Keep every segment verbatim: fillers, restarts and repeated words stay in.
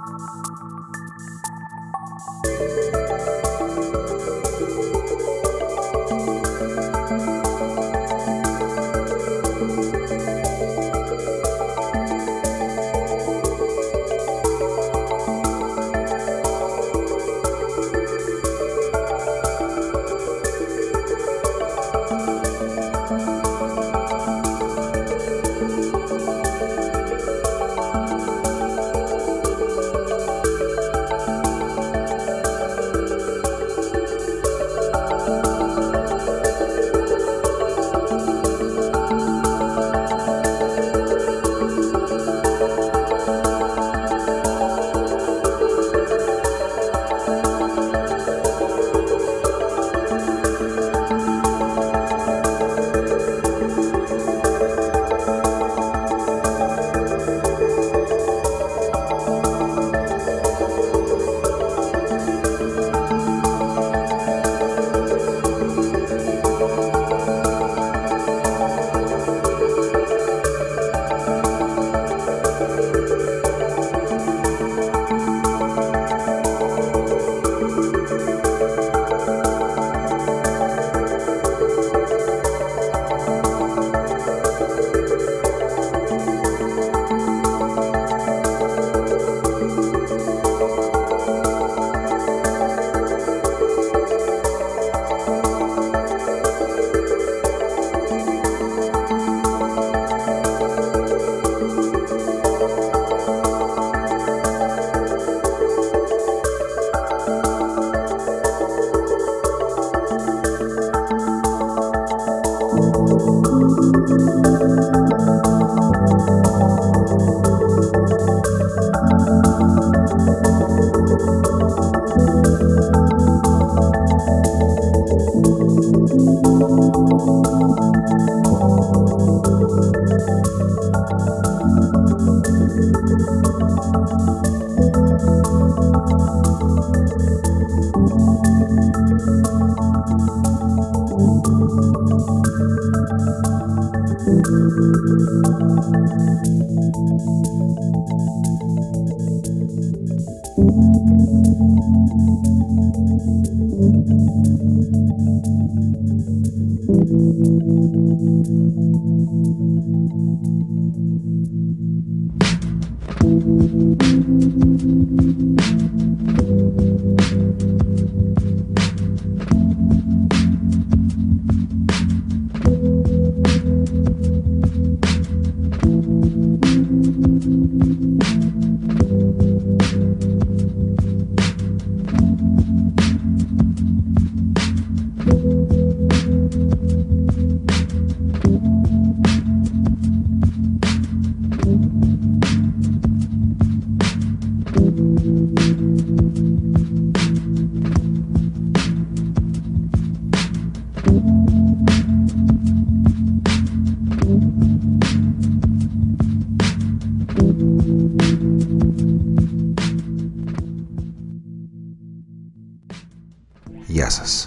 Γεια σας.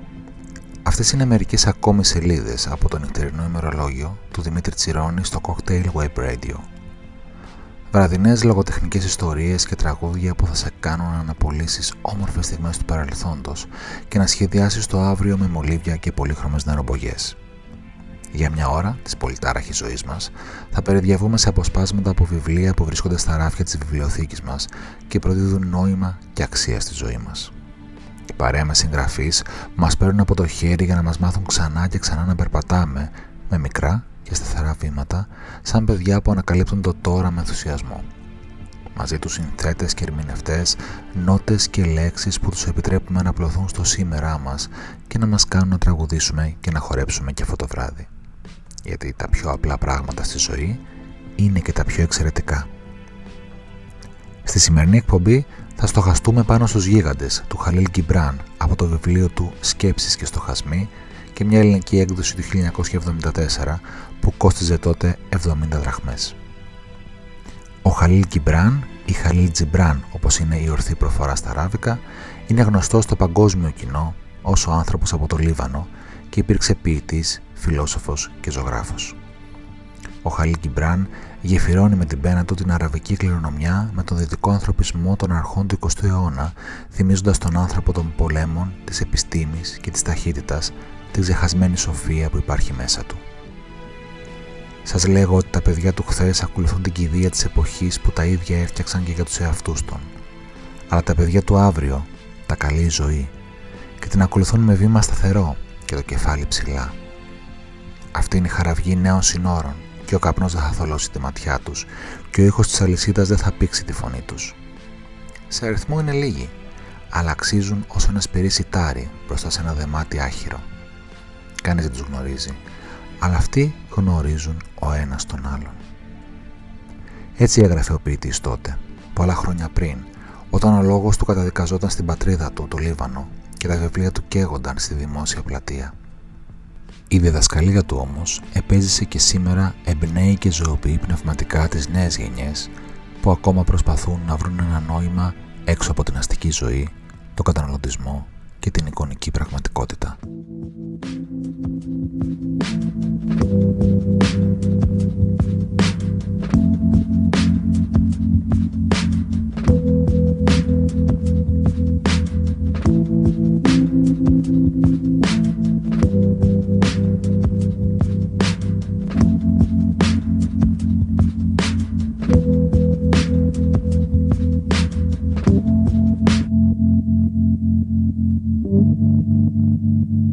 Αυτές είναι μερικές ακόμη σελίδες από το νυχτερινό ημερολόγιο του Δημήτρη Τσιρόνη στο Cocktail Web Radio. Βραδινές λογοτεχνικές ιστορίες και τραγούδια που θα σε κάνουν να αναπολύσεις όμορφες στιγμές του παρελθόντος και να σχεδιάσεις το αύριο με μολύβια και πολύχρωμες νερομπογιές. Για μια ώρα της πολυτάραχης ζωής μας θα περιδιαβούμε σε αποσπάσματα από βιβλία που βρίσκονται στα ράφια της βιβλιοθήκης μας και προδίδουν νόημα και αξία στη ζωή μας. Οι παρέα με συγγραφείς μας παίρνουν από το χέρι για να μας μάθουν ξανά και ξανά να περπατάμε με μικρά και σταθερά βήματα, σαν παιδιά που ανακαλύπτουν το τώρα με ενθουσιασμό. Μαζί τους συνθέτες και ερμηνευτές, νότες και λέξεις που τους επιτρέπουμε να απλωθούν στο σήμερά μας και να μας κάνουν να τραγουδήσουμε και να χορέψουμε και αυτό το βράδυ. Γιατί τα πιο απλά πράγματα στη ζωή είναι και τα πιο εξαιρετικά. Στη σημερινή εκπομπή θα στοχαστούμε πάνω στους γίγαντες του Χαλίλ Γκιμπράν από το βιβλίο του «Σκέψεις και στοχασμοί» και μια ελληνική έκδοση του χίλια εννιακόσια εβδομήντα τέσσερα που κόστιζε τότε εβδομήντα δραχμές. Ο Χαλίλ Γκιμπράν ή Χαλίλ Τζιμπράν, όπως είναι η ορθή προφορά στα αράβικα, είναι γνωστός στο παγκόσμιο κοινό ως ο άνθρωπος από το Λίβανο και υπήρξε ποιητής, φιλόσοφος και ζωγράφος. Ο Χαλίλ Γκιμπράν γεφυρώνει με την πένα του την αραβική κληρονομιά με τον δυτικό ανθρωπισμό των αρχών του εικοστού αιώνα, θυμίζοντας τον άνθρωπο των πολέμων, της επιστήμης και της ταχύτητας, τη ξεχασμένη σοφία που υπάρχει μέσα του. Σας λέγω ότι τα παιδιά του χθες ακολουθούν την κηδεία της εποχής που τα ίδια έφτιαξαν και για τους εαυτούς των. Αλλά τα παιδιά του αύριο, τα καλή ζωή, και την ακολουθούν με βήμα σταθερό και το κεφάλι ψηλά. Αυτή είναι η χαραυγή νέων συνόρων και ο καπνός δεν θα θολώσει τη ματιά τους και ο ήχος της αλυσίδας δεν θα πήξει τη φωνή τους. Σε αριθμό είναι λίγοι, αλλά αξίζουν όσο ένα σπυρί σιτάρι μπροστά σε ένα δεμάτι άχυρο. Κανείς δεν τους γνωρίζει, αλλά αυτοί γνωρίζουν ο ένας τον άλλον. Έτσι έγραφε ο ποιητής τότε, πολλά χρόνια πριν, όταν ο λόγος του καταδικαζόταν στην πατρίδα του, το Λίβανο, και τα βιβλία του καίγονταν στη δημόσια πλατεία. Η διδασκαλία του όμως επέζησε και σήμερα εμπνέει και ζωοποιεί πνευματικά τις νέες γενιές που ακόμα προσπαθούν να βρουν ένα νόημα έξω από την αστική ζωή, τον καταναλωτισμό και την εικονική πραγματικότητα. Thank you.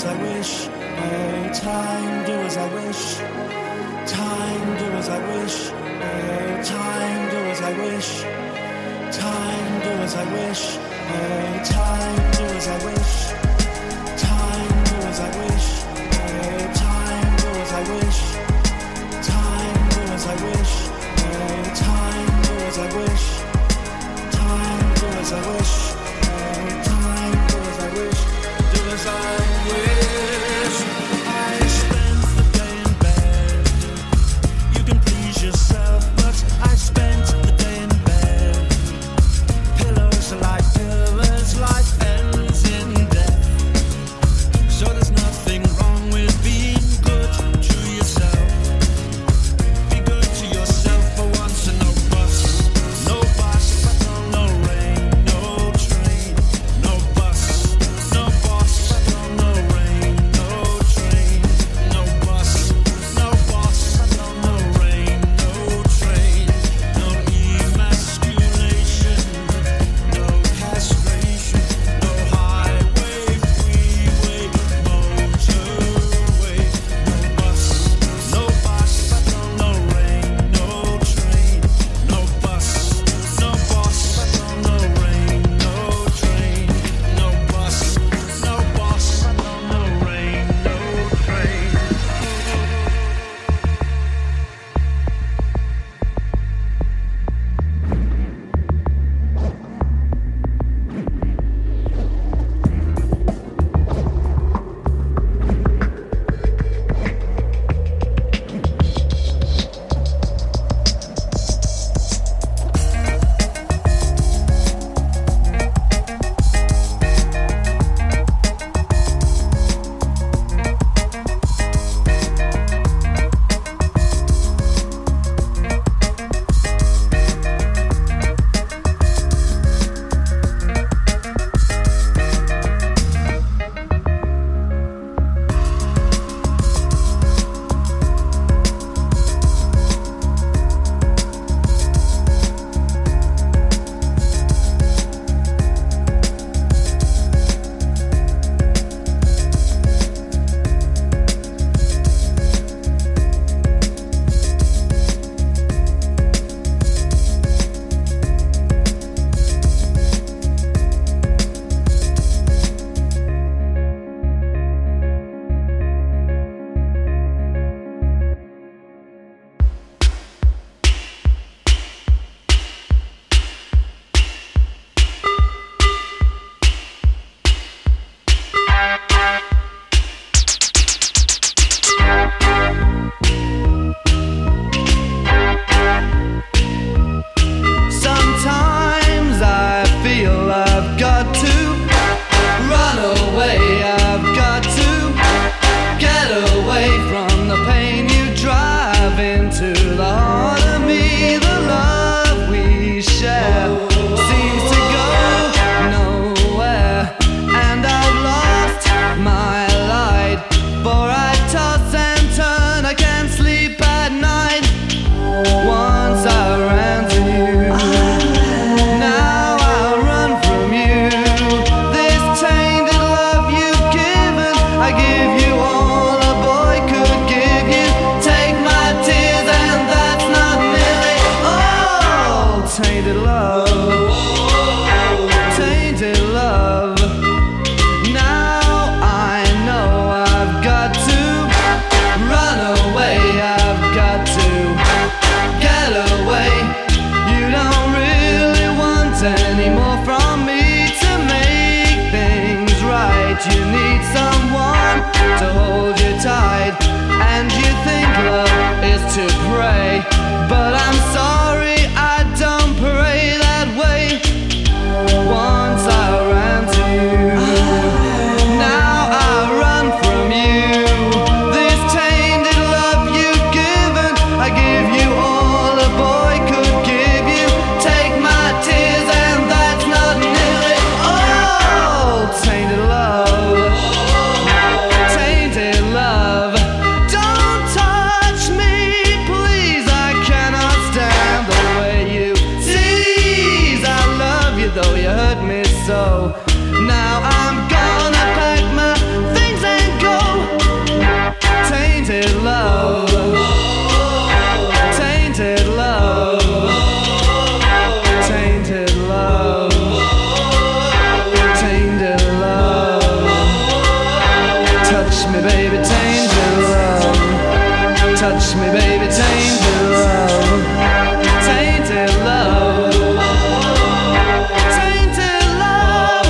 as I wish. Oh, time, do as I wish. Time, do as I wish. Oh, time, do as I wish. Time, do as I wish. Oh, time, do as I wish. Time, do as I wish. Oh, time, do as I wish. Time, do as I wish. Oh, time, do as I wish. Time, do as I wish. Oh, time, do as I wish. Do as I wish. I spend the day in bed. You can please yourself, but I spent the day in bed. Pillows like pillars, life ends in death. Touch me, baby, tainted love. Touch me, baby, tainted love. Tainted love. Tainted love.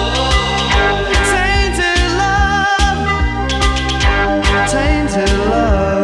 Tainted love. Tainted love.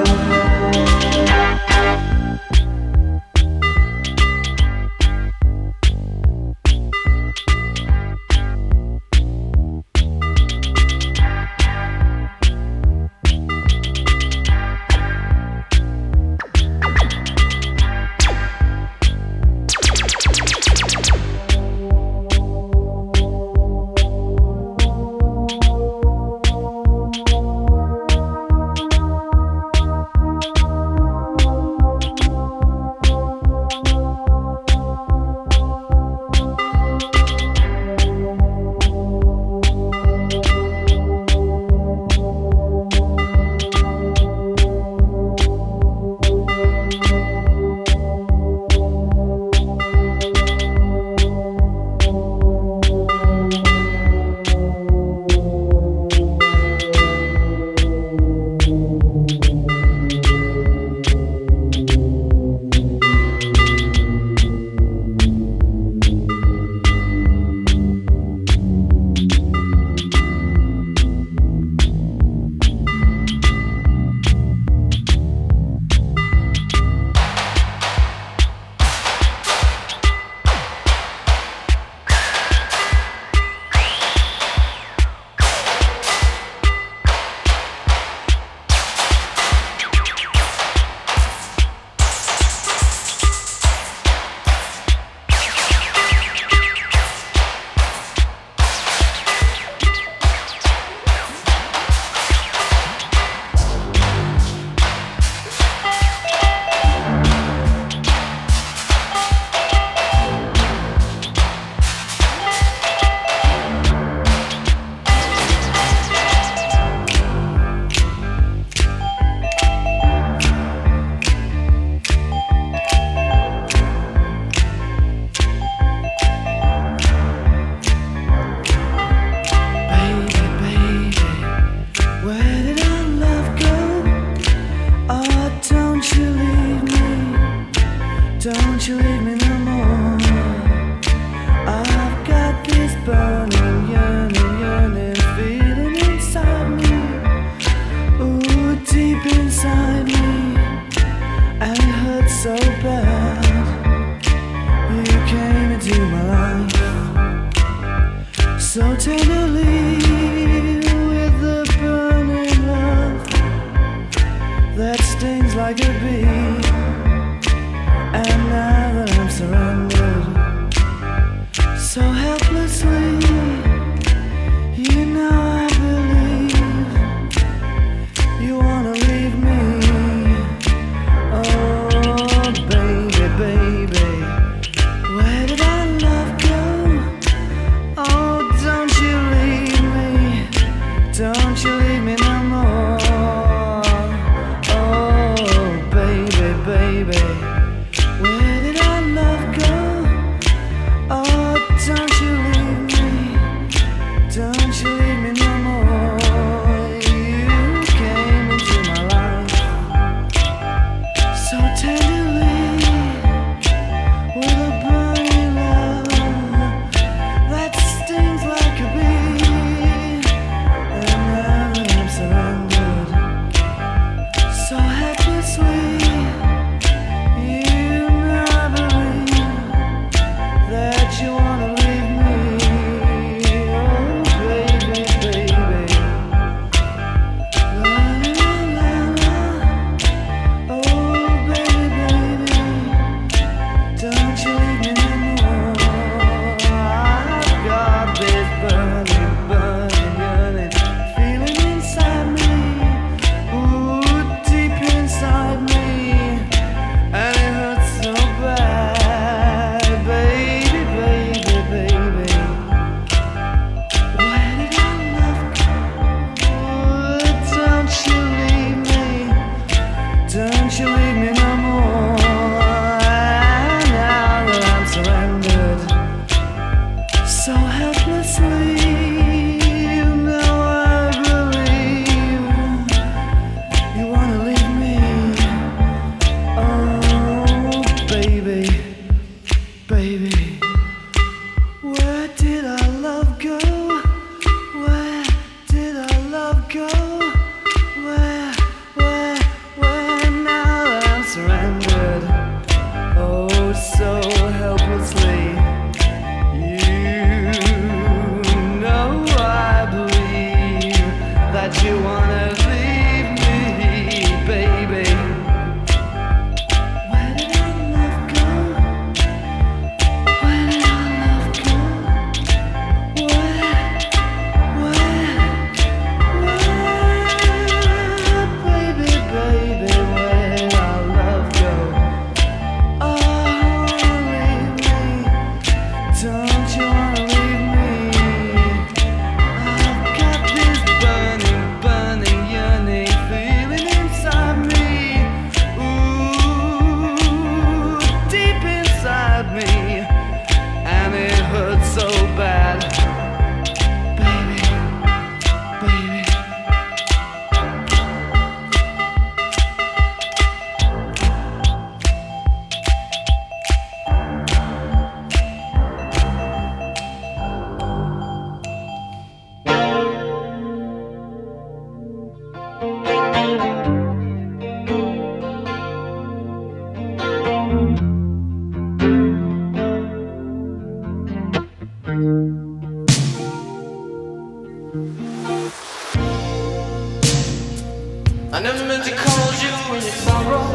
I never meant to call you in your sorrow.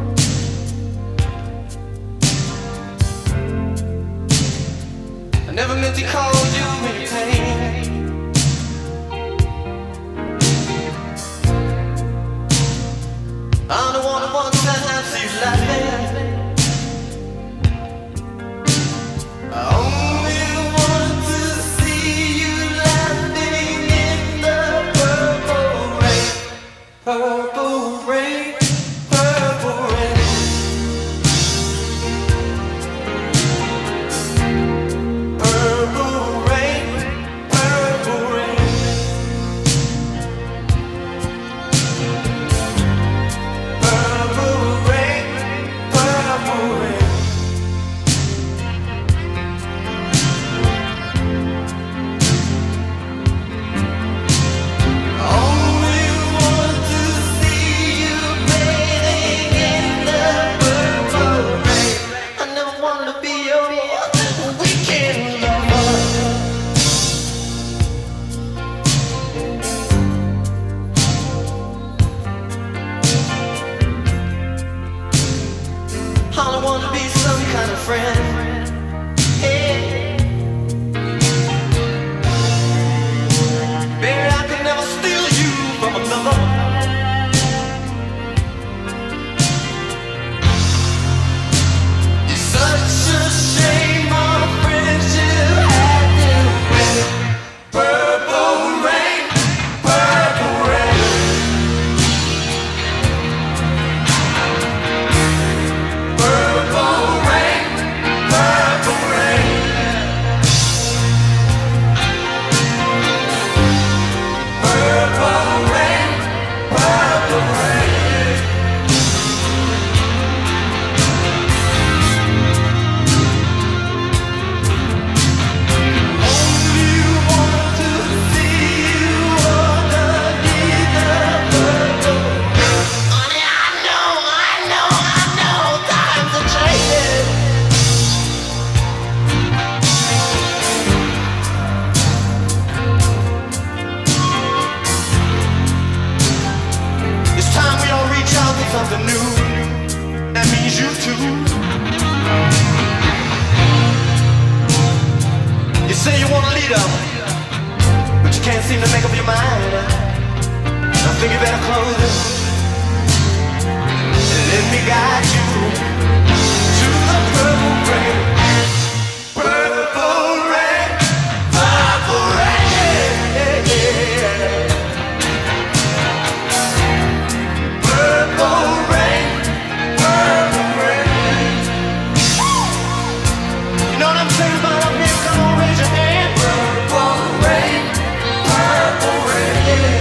I never meant to call you in your pain. I'm the one who wants that I see you laughing. I only want to see you laughing in the purple rain. Purple rain, purple rain. Purple rain, purple rain. Purple rain, purple rain. Only want to see you bathing in the purple rain. I never wanted to be your weekend lover. I don't want to be some kind of friend. Hey. Baby, I could never steal you from another. It's such a shame our friendship had to end. Purple rain, purple rain. Purple rain, purple rain. Purple rain, purple rain. Only want to see you underneath the purple rain. Honey, I know, I know, I know, times are changing. It's time we all reach out for something new. That means you too. You say you want a leader, but you can't seem to make up your mind. I think you better close it and let me guide you to the purple rain. Purple rain, purple rain. Purple rain, purple rain. You know what I'm saying about up here? Come on, raise your hand. Purple rain, purple rain.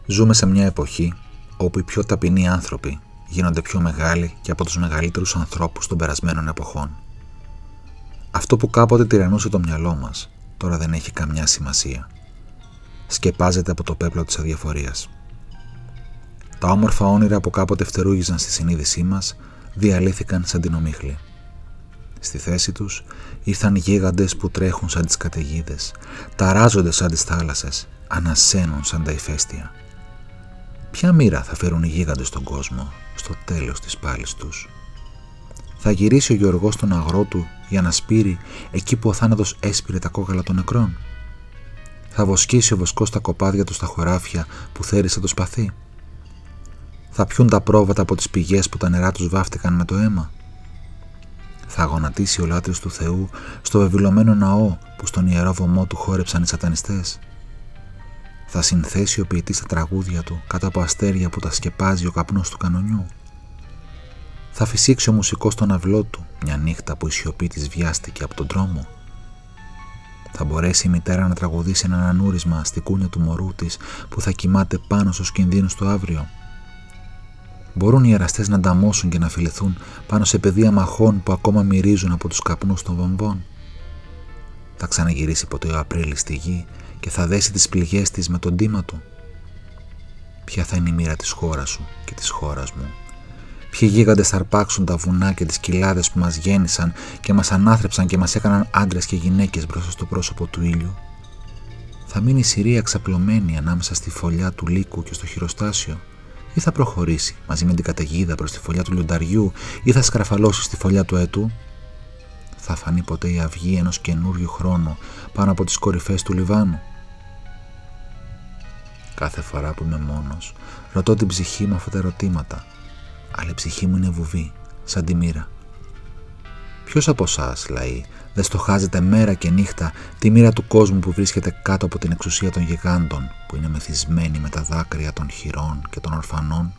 Ζούμε σε μια εποχή όπου οι πιο ταπεινοί άνθρωποι γίνονται πιο μεγάλοι και από τους μεγαλύτερους ανθρώπους των περασμένων εποχών. Αυτό που κάποτε τυραννούσε το μυαλό μας, τώρα δεν έχει καμιά σημασία. Σκεπάζεται από το πέπλο της αδιαφορίας. Τα όμορφα όνειρα που κάποτε φτερούγιζαν στη συνείδησή μας διαλύθηκαν σαν την ομίχλη. Στη θέση τους ήρθαν γίγαντες που τρέχουν σαν τις καταιγίδες, ταράζονται σαν τις θάλασσες, ανασένουν σαν τα ηφαίστεια. Ποια μοίρα θα φέρουν οι γίγαντες στον κόσμο στο τέλος της πάλης τους? Θα γυρίσει ο Γεωργός στον αγρό του για να σπείρει εκεί που ο θάνατος έσπηρε τα κόκαλα των νεκρών? Θα βοσκήσει ο βοσκός τα κοπάδια του στα χωράφια που θέρισε το σπαθί? Θα πιούν τα πρόβατα από τις πηγές που τα νερά τους βάφτηκαν με το αίμα? Θα γονατίσει ο λάτρης του Θεού στο βεβηλωμένο ναό που στον ιερό βωμό του χόρεψαν οι σατανιστές? Θα συνθέσει ο ποιητής τα τραγούδια του κάτω από αστέρια που τα σκεπάζει ο καπνός του κανονιού? Θα φυσήξει ο μουσικός τον αυλό του μια νύχτα που η σιωπή της βιάστηκε από τον δρόμο? Θα μπορέσει η μητέρα να τραγουδήσει ένα ανούρισμα στη κούνια του μωρού της που θα κοιμάται πάνω στους κινδύνους του αύριο? Μπορούν οι εραστές να ανταμώσουν και να φιληθούν πάνω σε πεδία μαχών που ακόμα μυρίζουν από τους καπνούς των βομβών? Θα ξαναγυρίσει ποτέ ο Απρίλης στη γη και θα δέσει τις πληγές της με τον τίμα του? Ποια θα είναι η μοίρα της χώρας σου και της χώρας μου? Ποιοι γίγαντες θα αρπάξουν τα βουνά και τις κοιλάδες που μας γέννησαν και μας ανάθρεψαν και μας έκαναν άντρες και γυναίκες μπροστά στο πρόσωπο του ήλιου? Θα μείνει η Συρία εξαπλωμένη ανάμεσα στη φωλιά του λύκου και στο χειροστάσιο, ή θα προχωρήσει μαζί με την καταιγίδα προς τη φωλιά του λιονταριού, ή θα σκραφαλώσει στη φωλιά του έτου? Θα φανεί ποτέ η αυγή ενός καινούριου χρόνου πάνω από τις κορυφές του Λιβάνου? Κάθε φορά που είμαι μόνος, ρωτώ την ψυχή μου αυτά τα ερωτήματα, αλλά η ψυχή μου είναι βουβή, σαν τη μοίρα. Ποιος από εσάς, λαοί, δεν στοχάζεται μέρα και νύχτα τη μοίρα του κόσμου που βρίσκεται κάτω από την εξουσία των γιγάντων, που είναι μεθυσμένη με τα δάκρυα των χειρών και των ορφανών?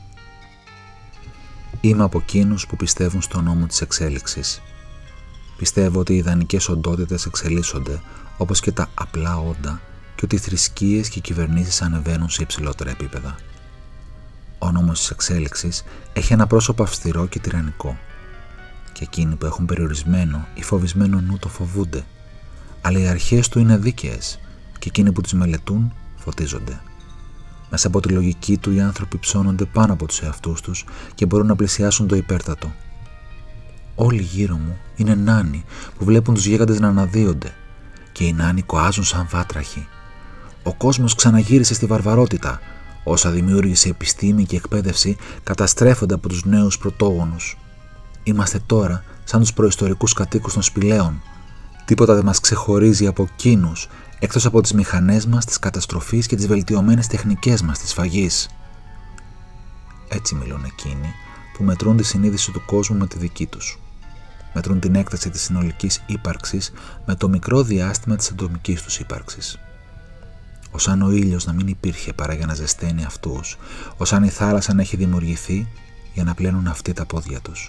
Είμαι από εκείνους που πιστεύουν στον νόμο της εξέλιξης. Πιστεύω ότι οι ιδανικές οντότητες εξελίσσονται όπως και τα απλά όντα και ότι οι θρησκείες και οι κυβερνήσεις ανεβαίνουν σε υψηλότερα επίπεδα. Ο νόμος της εξέλιξης έχει ένα πρόσωπο αυστηρό και τυραννικό, και εκείνοι που έχουν περιορισμένο ή φοβισμένο νου το φοβούνται, αλλά οι αρχές του είναι δίκαιες και εκείνοι που τις μελετούν φωτίζονται. Μέσα από τη λογική του οι άνθρωποι ψώνονται πάνω από τους εαυτούς τους και μπορούν να πλησιάσουν το υπέρτατο. Όλοι γύρω μου είναι νάνοι που βλέπουν τους γίγαντες να αναδύονται και οι νάνοι κοάζουν σαν βάτραχοι. Ο κόσμος ξαναγύρισε στη βαρβαρότητα. Όσα δημιούργησε η επιστήμη και η εκπαίδευση καταστρέφονται από τους νέους πρωτόγονους. Είμαστε τώρα σαν τους προϊστορικούς κατοίκους των σπηλαίων. Τίποτα δεν μας ξεχωρίζει από εκείνους, εκτός από τις μηχανές μας της καταστροφής και τις βελτιωμένες τεχνικές μας της σφαγής. Έτσι μιλούν εκείνοι που μετρούν τη συνείδηση του κόσμου με τη δική τους. Μετρούν την έκταση της συνολικής ύπαρξης με το μικρό διάστημα της ατομικής τους ύπαρξης. Ως αν ο ήλιος να μην υπήρχε παρά για να ζεσταίνει αυτούς, ως αν η θάλασσα να έχει δημιουργηθεί για να πλένουν αυτοί τα πόδια τους.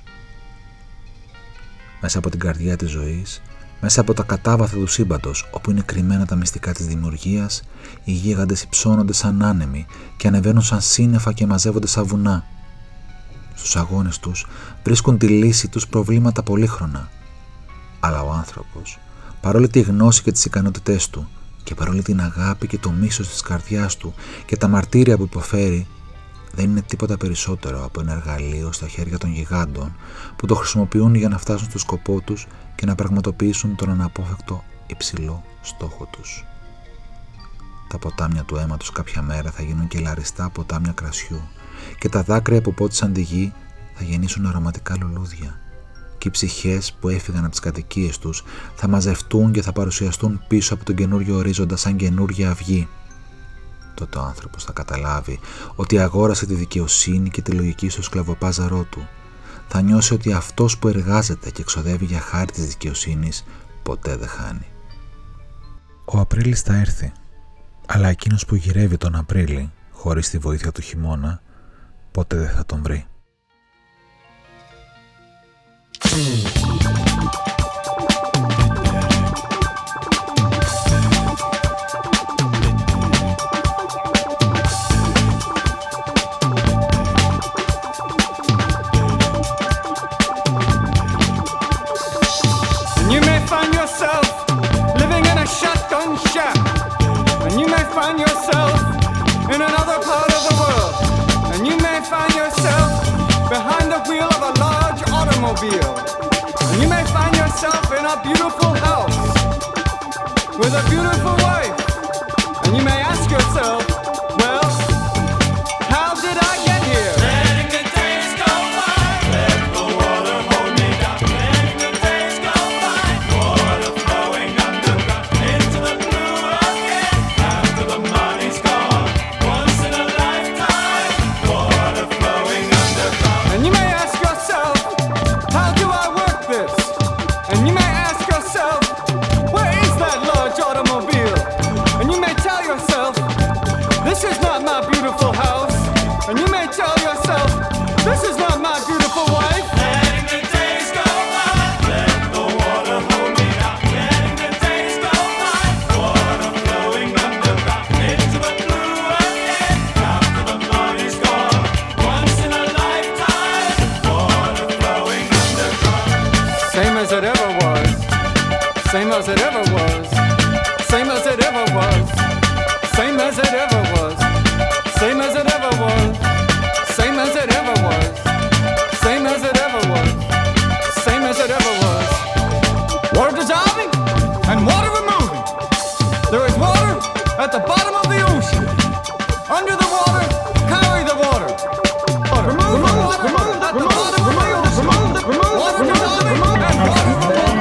Μέσα από την καρδιά της ζωής, μέσα από τα κατάβαθα του σύμπαντος, όπου είναι κρυμμένα τα μυστικά της δημιουργίας, οι γίγαντες υψώνονται σαν άνεμοι και ανεβαίνουν σαν σύννεφα και μαζεύονται σαν βουνά. Στους αγώνες τους βρίσκουν τη λύση τους προβλήματα πολύχρονα. Αλλά ο άνθρωπος, παρόλη τη γνώση και τις ικανότητές του, και παρόλη την αγάπη και το μίσος της καρδιάς του και τα μαρτύρια που υποφέρει, δεν είναι τίποτα περισσότερο από ένα εργαλείο στα χέρια των γιγάντων που το χρησιμοποιούν για να φτάσουν στο σκοπό τους και να πραγματοποιήσουν τον αναπόφευκτο υψηλό στόχο τους. Τα ποτάμια του αίματος κάποια μέρα θα γίνουν και λαριστά ποτάμια κρασιού και τα δάκρυα που πότισαν τη γη θα γεννήσουν αρωματικά λουλούδια και οι ψυχές που έφυγαν από τις κατοικίες τους θα μαζευτούν και θα παρουσιαστούν πίσω από τον καινούριο ορίζοντα σαν καινούργια αυγή. Τότε ο άνθρωπος θα καταλάβει ότι αγόρασε τη δικαιοσύνη και τη λογική στο σκλαβοπάζαρό του. Θα νιώσει ότι αυτός που εργάζεται και εξοδεύει για χάρη της δικαιοσύνης ποτέ δεν χάνει. Ο Απρίλης θα έρθει, αλλά εκείνος που γυρεύει τον Απρίλη χωρίς τη βοήθεια του χειμώνα ποτέ δεν θα τον βρει. automobile. And you may find yourself in a beautiful house with a beautiful wife. And you may ask yourself, well, how did I get here? Letting the days go by, let the water hold me down. Letting the days go by, water flowing underground into the blue again. After the money's gone, once in a lifetime, water flowing underground. And you may ask yourself, how do I work this? And you may ask yourself, where is that large automobile? And you may tell yourself, this is not my beautiful house. And you may tell yourself, this is not my beautiful wife. Letting the days go by, let the water hold me down. Letting the days go by, water flowing underground into the blue again. After the money's gone, once in a lifetime, water flowing underground. Same as it ever was. Same as it ever was. Same as it ever was. Same as it ever was. Same as it ever was. Same as it ever was. Same as it ever was. Same as it ever was. Water dissolving and water removing. There is water at the bottom of the ocean. Under the water, carry the water. Water. Remove the water at the bottom of the ocean. Water dissolving and water removing.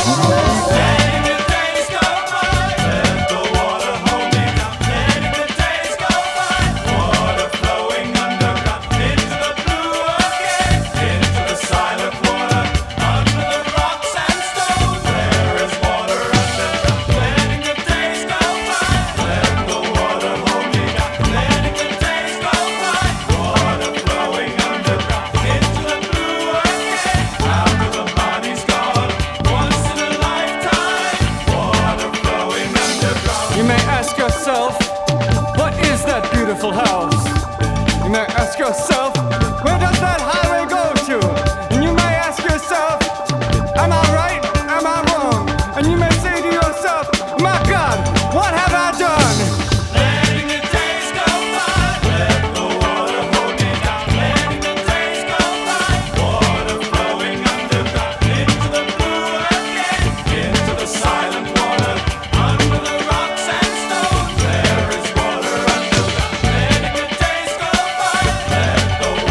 Letting the days go by, let the water hold me down. Letting the days go by, water flowing underground into the blue again, into the silent water, under the rocks and stones. There is water underground. Letting the days go by, let the water hold me down. Letting the days go by, water flowing underground into the blue again. After the money's gone, once in a lifetime, water flowing underground. You may ask yourself, what is that beautiful house? You may ask yourself, where does that highway go to? And you may ask yourself, am I right? Am I wrong? And you may say to yourself, my God, what have I done? Letting the days go by, let the water hold me down. Letting the days go by, water flowing underground into the blue again, into the silent water, under the rocks and stones. There is water underground. Letting the days go by, let the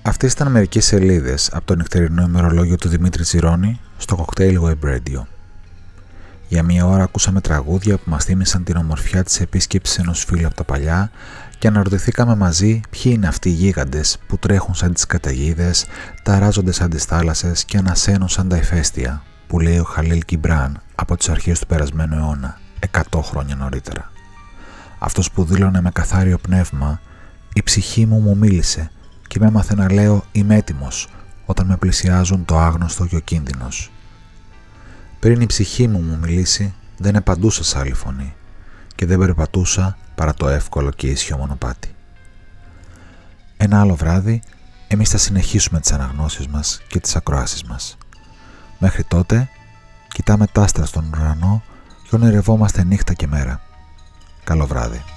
Αυτές ήταν μερικές σελίδες από το νυχτερινό ημερολόγιο του Δημήτρη Τσιρόνη στο Cocktail Web Radio. Για μία ώρα ακούσαμε τραγούδια που μας θύμισαν την ομορφιά της επίσκεψης ενός φίλου από τα παλιά και αναρωτηθήκαμε μαζί ποιοι είναι αυτοί οι γίγαντες που τρέχουν σαν τις καταιγίδες, ταράζονται σαν τις θάλασσες και ανασένουν σαν τα ηφαίστεια, που λέει ο Χαλίλ Γκιμπράν από τις αρχές του περασμένου αιώνα, εκατό χρόνια νωρίτερα. Αυτός που δήλωνε με καθάριο πνεύμα «Η ψυχή μου μου μίλησε και με έμαθε να λέω είμαι έτοιμος όταν με πλησιάζουν το άγνωστο και ο κίνδυνος. Πριν η ψυχή μου μου μιλήσει, δεν επαντούσα σ' άλλη φωνή και δεν περπατούσα παρά το εύκολο και ίσιο μονοπάτι». Ένα άλλο βράδυ, εμείς θα συνεχίσουμε τις αναγνώσεις μας και τις ακροάσεις μας. Μέχρι τότε, κοιτάμε τ' άστρα στον ουρανό και ονειρευόμαστε νύχτα και μέρα. Καλό βράδυ.